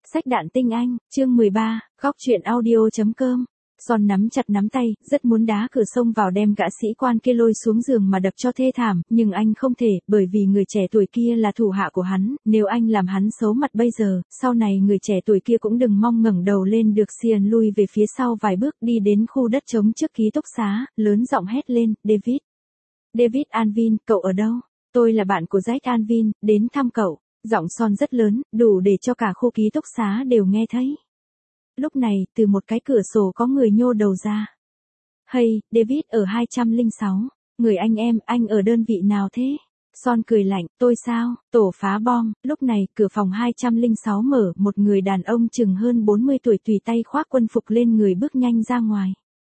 Sách Đạn Tinh Anh, chương 13, góc truyện audio.com. Son nắm chặt nắm tay, rất muốn đá cửa xông vào đem gã sĩ quan kia lôi xuống giường mà đập cho thê thảm, nhưng anh không thể, bởi vì người trẻ tuổi kia là thủ hạ của hắn, nếu anh làm hắn xấu mặt bây giờ, sau này người trẻ tuổi kia cũng đừng mong ngẩng đầu lên được. Sian lui về phía sau vài bước đi đến khu đất trống trước ký túc xá, lớn giọng hét lên, David. David Anvin, cậu ở đâu? Tôi là bạn của Jack Anvin, đến thăm cậu. Giọng Son rất lớn, đủ để cho cả khu ký túc xá đều nghe thấy. Lúc này, từ một cái cửa sổ có người nhô đầu ra. Hey, David ở 206. Người anh em, anh ở đơn vị nào thế? Son cười lạnh, tôi sao? Tổ phá bom. Lúc này, cửa phòng 206 mở, một người đàn ông chừng hơn 40 tuổi tùy tay khoác quân phục lên người bước nhanh ra ngoài.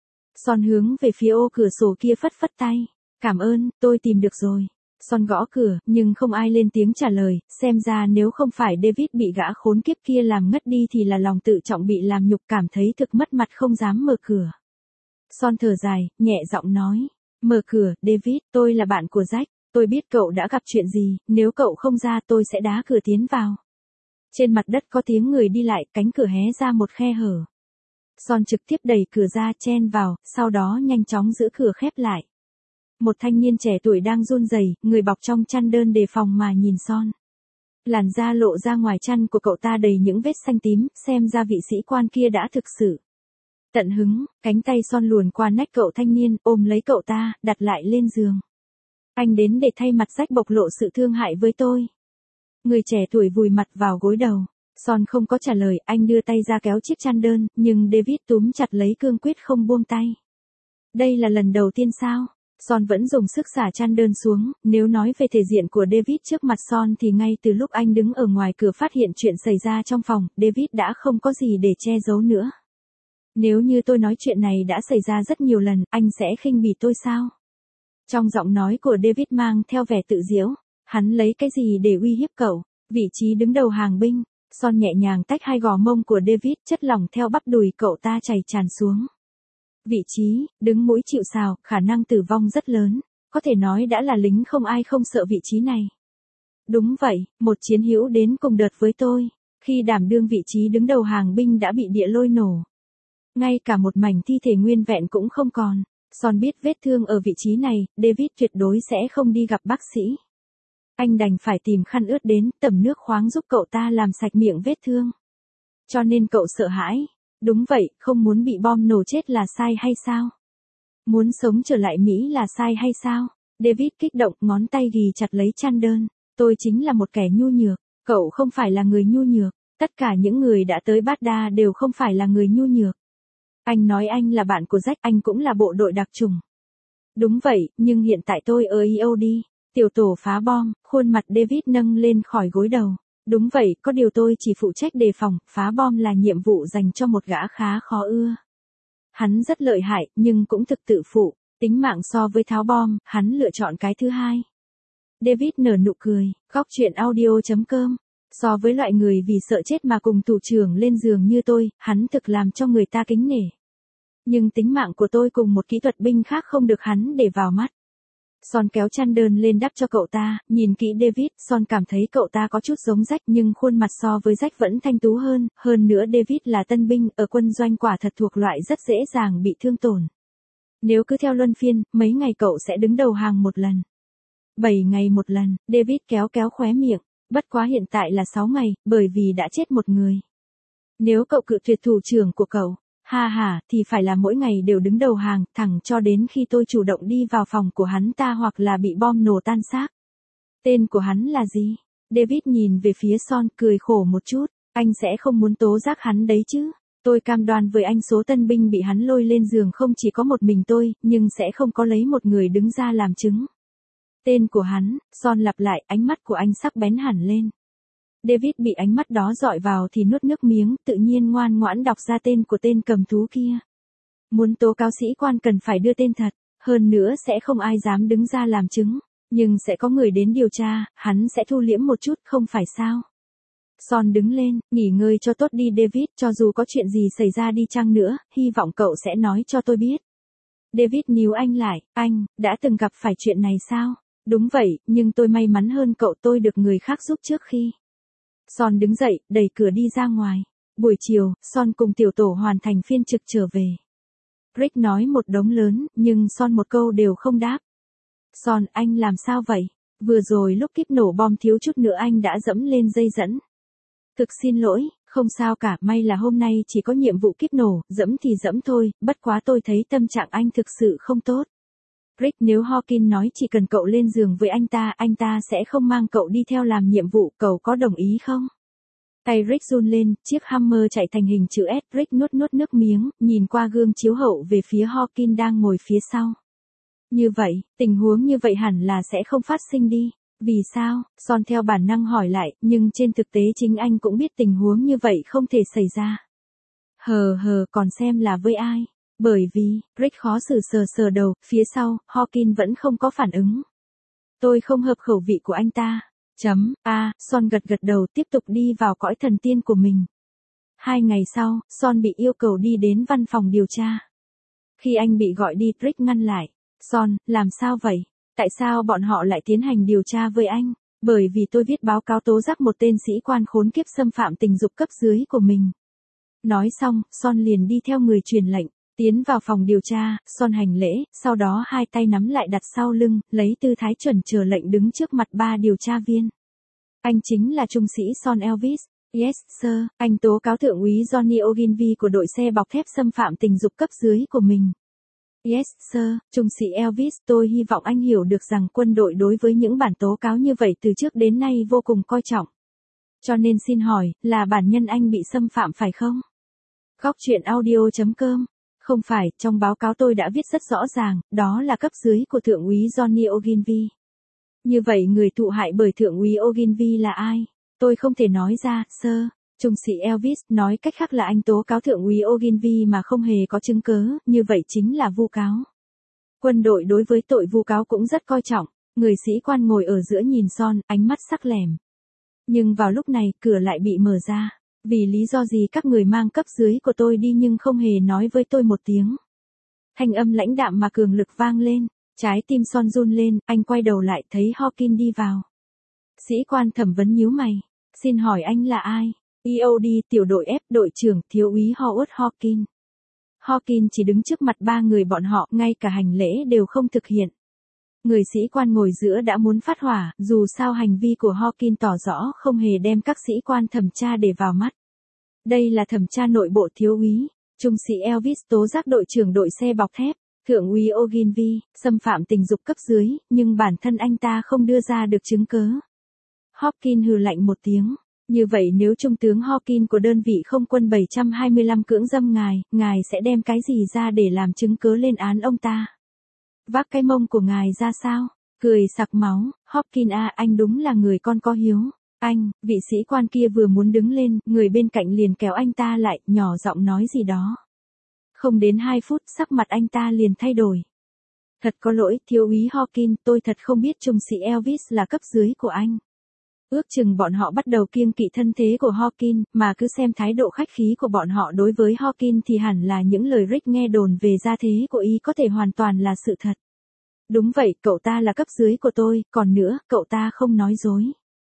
Son hướng về phía ô cửa sổ kia phất phất tay. Cảm ơn, tôi tìm được rồi. Son gõ cửa, nhưng không ai lên tiếng trả lời, xem ra nếu không phải David bị gã khốn kiếp kia làm ngất đi thì là lòng tự trọng bị làm nhục, cảm thấy thực mất mặt không dám mở cửa. Son thở dài, nhẹ giọng nói, mở cửa, David, tôi là bạn của Jack, tôi biết cậu đã gặp chuyện gì, nếu cậu không ra tôi sẽ đá cửa tiến vào. Trên mặt đất có tiếng người đi lại, cánh cửa hé ra một khe hở. Son trực tiếp đẩy cửa ra chen vào, sau đó nhanh chóng giữ cửa khép lại. Một thanh niên trẻ tuổi đang run rẩy, người bọc trong chăn đơn đề phòng mà nhìn Son. Làn da lộ ra ngoài chăn của cậu ta đầy những vết xanh tím, xem ra vị sĩ quan kia đã thực sự tận hứng. Cánh tay Son luồn qua nách cậu thanh niên, ôm lấy cậu ta, đặt lại lên giường. Anh đến để thay mặt Jack bộc lộ sự thương hại với tôi. Người trẻ tuổi vùi mặt vào gối đầu. Son không có trả lời, anh đưa tay ra kéo chiếc chăn đơn, nhưng David túm chặt lấy cương quyết không buông tay. Đây là lần đầu tiên sao? Son vẫn dùng sức xả chăn đơn xuống, nếu nói về thể diện của David trước mặt Son thì ngay từ lúc anh đứng ở ngoài cửa phát hiện chuyện xảy ra trong phòng, David đã không có gì để che giấu nữa. Nếu như tôi nói chuyện này đã xảy ra rất nhiều lần, anh sẽ khinh bỉ tôi sao? Trong giọng nói của David mang theo vẻ tự giễu, hắn lấy cái gì để uy hiếp cậu? Vị trí đứng đầu hàng binh. Son nhẹ nhàng tách hai gò mông của David, chất lỏng theo bắp đùi cậu ta chảy tràn xuống. Vị trí, đứng mũi chịu sào, khả năng tử vong rất lớn, có thể nói đã là lính không ai không sợ vị trí này. Đúng vậy, một chiến hữu đến cùng đợt với tôi, khi đảm đương vị trí đứng đầu hàng binh đã bị địa lôi nổ. Ngay cả một mảnh thi thể nguyên vẹn cũng không còn. Son biết vết thương ở vị trí này, David tuyệt đối sẽ không đi gặp bác sĩ. Anh đành phải tìm khăn ướt đến, tẩm nước khoáng giúp cậu ta làm sạch miệng vết thương. Cho nên cậu sợ hãi. Đúng vậy, không muốn bị bom nổ chết là sai hay sao? Muốn sống trở lại Mỹ là sai hay sao? David kích động, ngón tay ghì chặt lấy chăn đơn. Tôi chính là một kẻ nhu nhược, cậu không phải là người nhu nhược, tất cả những người đã tới Baghdad đều không phải là người nhu nhược. Anh nói anh là bạn của Jack, anh cũng là bộ đội đặc chủng. Đúng vậy, nhưng hiện tại tôi ở EOD, tiểu tổ phá bom, khuôn mặt David nâng lên khỏi gối đầu. Đúng vậy, có điều tôi chỉ phụ trách đề phòng, phá bom là nhiệm vụ dành cho một gã khá khó ưa. Hắn rất lợi hại, nhưng cũng thực tự phụ, tính mạng so với tháo bom, hắn lựa chọn cái thứ hai. David nở nụ cười, góc truyện audio.com. So với loại người vì sợ chết mà cùng thủ trưởng lên giường như tôi, hắn thực làm cho người ta kính nể. Nhưng tính mạng của tôi cùng một kỹ thuật binh khác không được hắn để vào mắt. Son kéo chăn đơn lên đắp cho cậu ta, nhìn kỹ David, Son cảm thấy cậu ta có chút giống Jack nhưng khuôn mặt so với Jack vẫn thanh tú hơn nữa David là tân binh, ở quân doanh quả thật thuộc loại rất dễ dàng bị thương tổn. Nếu cứ theo luân phiên, mấy ngày cậu sẽ đứng đầu hàng một lần. 7 ngày một lần, David kéo khóe miệng, bất quá hiện tại là 6 ngày, bởi vì đã chết một người. Nếu cậu cự tuyệt thủ trưởng của cậu, thì phải là mỗi ngày đều đứng đầu hàng, thẳng cho đến khi tôi chủ động đi vào phòng của hắn ta hoặc là bị bom nổ tan xác. Tên của hắn là gì? David nhìn về phía Son, cười khổ một chút, anh sẽ không muốn tố giác hắn đấy chứ. Tôi cam đoan với anh số tân binh bị hắn lôi lên giường không chỉ có một mình tôi, nhưng sẽ không có lấy một người đứng ra làm chứng. Tên của hắn, Son lặp lại, ánh mắt của anh sắc bén hẳn lên. David bị ánh mắt đó dọi vào thì nuốt nước miếng, tự nhiên ngoan ngoãn đọc ra tên của tên cầm thú kia. Muốn tố cáo sĩ quan cần phải đưa tên thật, hơn nữa sẽ không ai dám đứng ra làm chứng, nhưng sẽ có người đến điều tra, hắn sẽ thu liễm một chút, không phải sao? Son đứng lên, nghỉ ngơi cho tốt đi David, cho dù có chuyện gì xảy ra đi chăng nữa, hy vọng cậu sẽ nói cho tôi biết. David níu anh lại, anh, đã từng gặp phải chuyện này sao? Đúng vậy, nhưng tôi may mắn hơn cậu, tôi được người khác giúp trước khi. Son đứng dậy, đẩy cửa đi ra ngoài. Buổi chiều, Son cùng tiểu tổ hoàn thành phiên trực trở về. Rick nói một đống lớn, nhưng Son một câu đều không đáp. Son, anh làm sao vậy? Vừa rồi lúc kíp nổ bom thiếu chút nữa anh đã dẫm lên dây dẫn. Thực xin lỗi, không sao cả, may là hôm nay chỉ có nhiệm vụ kíp nổ, dẫm thì dẫm thôi, bất quá tôi thấy tâm trạng anh thực sự không tốt. Rick, nếu Hawkins nói chỉ cần cậu lên giường với anh ta sẽ không mang cậu đi theo làm nhiệm vụ, cậu có đồng ý không? Tay Rick run lên, chiếc Hammer chạy thành hình chữ S, Rick nuốt nước miếng, nhìn qua gương chiếu hậu về phía Hawkins đang ngồi phía sau. Như vậy, tình huống như vậy hẳn là sẽ không phát sinh đi. Vì sao? Son theo bản năng hỏi lại, nhưng trên thực tế chính anh cũng biết tình huống như vậy không thể xảy ra. Còn xem là với ai? Bởi vì, Rick khó xử sờ đầu, phía sau, Hawkins vẫn không có phản ứng. Tôi không hợp khẩu vị của anh ta. Son gật đầu tiếp tục đi vào cõi thần tiên của mình. 2 ngày sau, Son bị yêu cầu đi đến văn phòng điều tra. Khi anh bị gọi đi, Rick ngăn lại. Son, làm sao vậy? Tại sao bọn họ lại tiến hành điều tra với anh? Bởi vì tôi viết báo cáo tố giác một tên sĩ quan khốn kiếp xâm phạm tình dục cấp dưới của mình. Nói xong, Son liền đi theo người truyền lệnh. Tiến vào phòng điều tra, Son hành lễ, sau đó hai tay nắm lại đặt sau lưng, lấy tư thái chuẩn chờ lệnh đứng trước mặt 3 điều tra viên. Anh chính là trung sĩ Son Elvis. Yes, sir, anh tố cáo thượng úy Johnny Ogilvy của đội xe bọc thép xâm phạm tình dục cấp dưới của mình. Yes, sir, trung sĩ Elvis, tôi hy vọng anh hiểu được rằng quân đội đối với những bản tố cáo như vậy từ trước đến nay vô cùng coi trọng. Cho nên xin hỏi, là bản nhân anh bị xâm phạm phải không? Góc truyện audio.com. Không phải, trong báo cáo tôi đã viết rất rõ ràng, đó là cấp dưới của thượng úy Johnny Ogilvy. Như vậy người thụ hại bởi thượng úy Ogilvy là ai? Tôi không thể nói ra, sir. Trung sĩ Elvis, nói cách khác là anh tố cáo thượng úy Ogilvy mà không hề có chứng cứ, như vậy chính là vu cáo. Quân đội đối với tội vu cáo cũng rất coi trọng, người sĩ quan ngồi ở giữa nhìn Son, ánh mắt sắc lẻm. Nhưng vào lúc này, cửa lại bị mở ra. Vì lý do gì các người mang cấp dưới của tôi đi nhưng không hề nói với tôi một tiếng. Thanh âm lãnh đạm mà cường lực vang lên, trái tim Son run lên, anh quay đầu lại thấy Hawkins đi vào. Sĩ quan thẩm vấn nhíu mày, xin hỏi anh là ai? EOD, tiểu đội F, đội trưởng, thiếu úy Howard Hawkins. Hawkins chỉ đứng trước mặt 3 người bọn họ, ngay cả hành lễ đều không thực hiện. Người sĩ quan ngồi giữa đã muốn phát hỏa, dù sao hành vi của Hawkins tỏ rõ không hề đem các sĩ quan thẩm tra để vào mắt. Đây là thẩm tra nội bộ thiếu úy. Trung sĩ Elvis tố giác đội trưởng đội xe bọc thép, thượng úy Ogilvy, xâm phạm tình dục cấp dưới, nhưng bản thân anh ta không đưa ra được chứng cứ. Hawkins hừ lạnh một tiếng. Như vậy nếu Trung tướng Hawkins của đơn vị không quân 725 cưỡng dâm ngài sẽ đem cái gì ra để làm chứng cứ lên án ông ta? Vác cái mông của ngài ra sao? Cười sặc máu, Hawkins anh đúng là người con có hiếu. Anh, vị sĩ quan kia vừa muốn đứng lên, người bên cạnh liền kéo anh ta lại, nhỏ giọng nói gì đó. Không đến 2 phút, sắc mặt anh ta liền thay đổi. Thật có lỗi, thiếu úy Hawkins, tôi thật không biết trung sĩ Elvis là cấp dưới của anh. Ước chừng bọn họ bắt đầu kiêng kỵ thân thế của Hawkins, mà cứ xem thái độ khách khí của bọn họ đối với Hawkins thì hẳn là những lời Rick nghe đồn về gia thế của y có thể hoàn toàn là sự thật. Đúng vậy, cậu ta là cấp dưới của tôi, còn nữa, cậu ta không nói dối.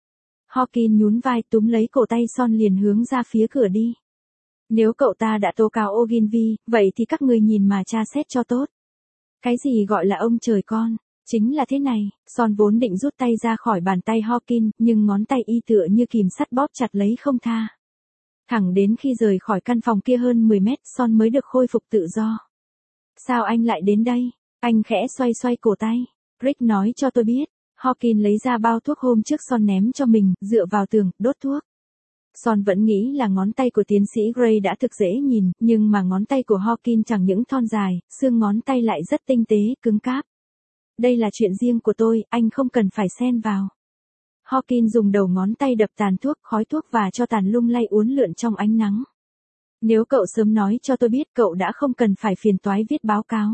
Hawkins nhún vai túm lấy cổ tay Son liền hướng ra phía cửa đi. Nếu cậu ta đã tố cáo Ogilvy, vậy thì các người nhìn mà tra xét cho tốt. Cái gì gọi là ông trời con? Chính là thế này, Son vốn định rút tay ra khỏi bàn tay Hawkins, nhưng ngón tay y tựa như kìm sắt bóp chặt lấy không tha. Thẳng đến khi rời khỏi căn phòng kia hơn 10 mét, Son mới được khôi phục tự do. Sao anh lại đến đây? Anh khẽ xoay cổ tay. Rick nói cho tôi biết. Hawkins lấy ra bao thuốc hôm trước Son ném cho mình, dựa vào tường, đốt thuốc. Son vẫn nghĩ là ngón tay của tiến sĩ Gray đã thực dễ nhìn, nhưng mà ngón tay của Hawkins chẳng những thon dài, xương ngón tay lại rất tinh tế, cứng cáp. Đây là chuyện riêng của tôi, anh không cần phải xen vào. Hawkins dùng đầu ngón tay đập tàn thuốc, khói thuốc và cho tàn lung lay uốn lượn trong ánh nắng. Nếu cậu sớm nói cho tôi biết cậu đã không cần phải phiền toái viết báo cáo.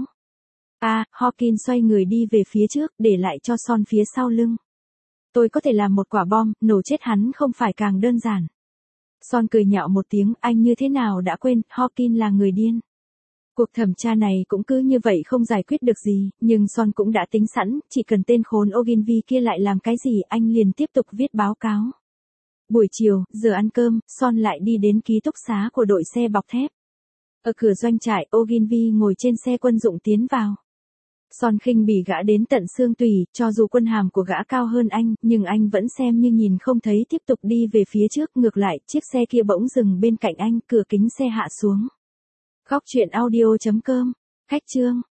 Hawkins xoay người đi về phía trước, để lại cho Son phía sau lưng. Tôi có thể làm một quả bom, nổ chết hắn không phải càng đơn giản. Son cười nhạo một tiếng, anh như thế nào đã quên, Hawkins là người điên. Cuộc thẩm tra này cũng cứ như vậy không giải quyết được gì, nhưng Son cũng đã tính sẵn, chỉ cần tên khốn Ogilvy kia lại làm cái gì anh liền tiếp tục viết báo cáo. Buổi chiều, giờ ăn cơm, Son lại đi đến ký túc xá của đội xe bọc thép. Ở cửa doanh trại, Ogilvy ngồi trên xe quân dụng tiến vào. Son khinh bỉ gã đến tận xương tủy, cho dù quân hàm của gã cao hơn anh, nhưng anh vẫn xem như nhìn không thấy, tiếp tục đi về phía trước. Ngược lại, chiếc xe kia bỗng dừng bên cạnh anh, cửa kính xe hạ xuống. Góc truyện audio.com. Khách chương.